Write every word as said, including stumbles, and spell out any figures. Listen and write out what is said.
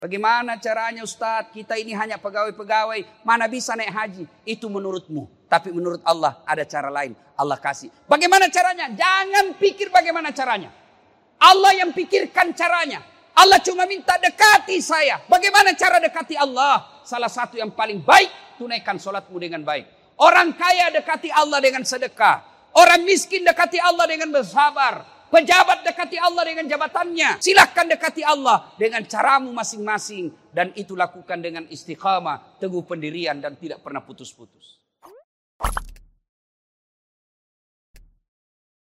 Bagaimana caranya Ustadz? Kita ini hanya pegawai-pegawai. Mana bisa naik haji? Itu menurutmu. Tapi menurut Allah ada cara lain. Allah kasih. Bagaimana caranya? Jangan pikir bagaimana caranya. Allah yang pikirkan caranya. Allah cuma minta dekati saya. Bagaimana cara dekati Allah? Salah satu yang paling baik. Tunaikan sholatmu dengan baik. Orang kaya dekati Allah dengan sedekah. Orang miskin dekati Allah dengan bersabar. Pejabat dekati Allah dengan jabatannya. Silahkan dekati Allah dengan caramu masing-masing. Dan itu lakukan dengan istiqamah, teguh pendirian dan tidak pernah putus-putus.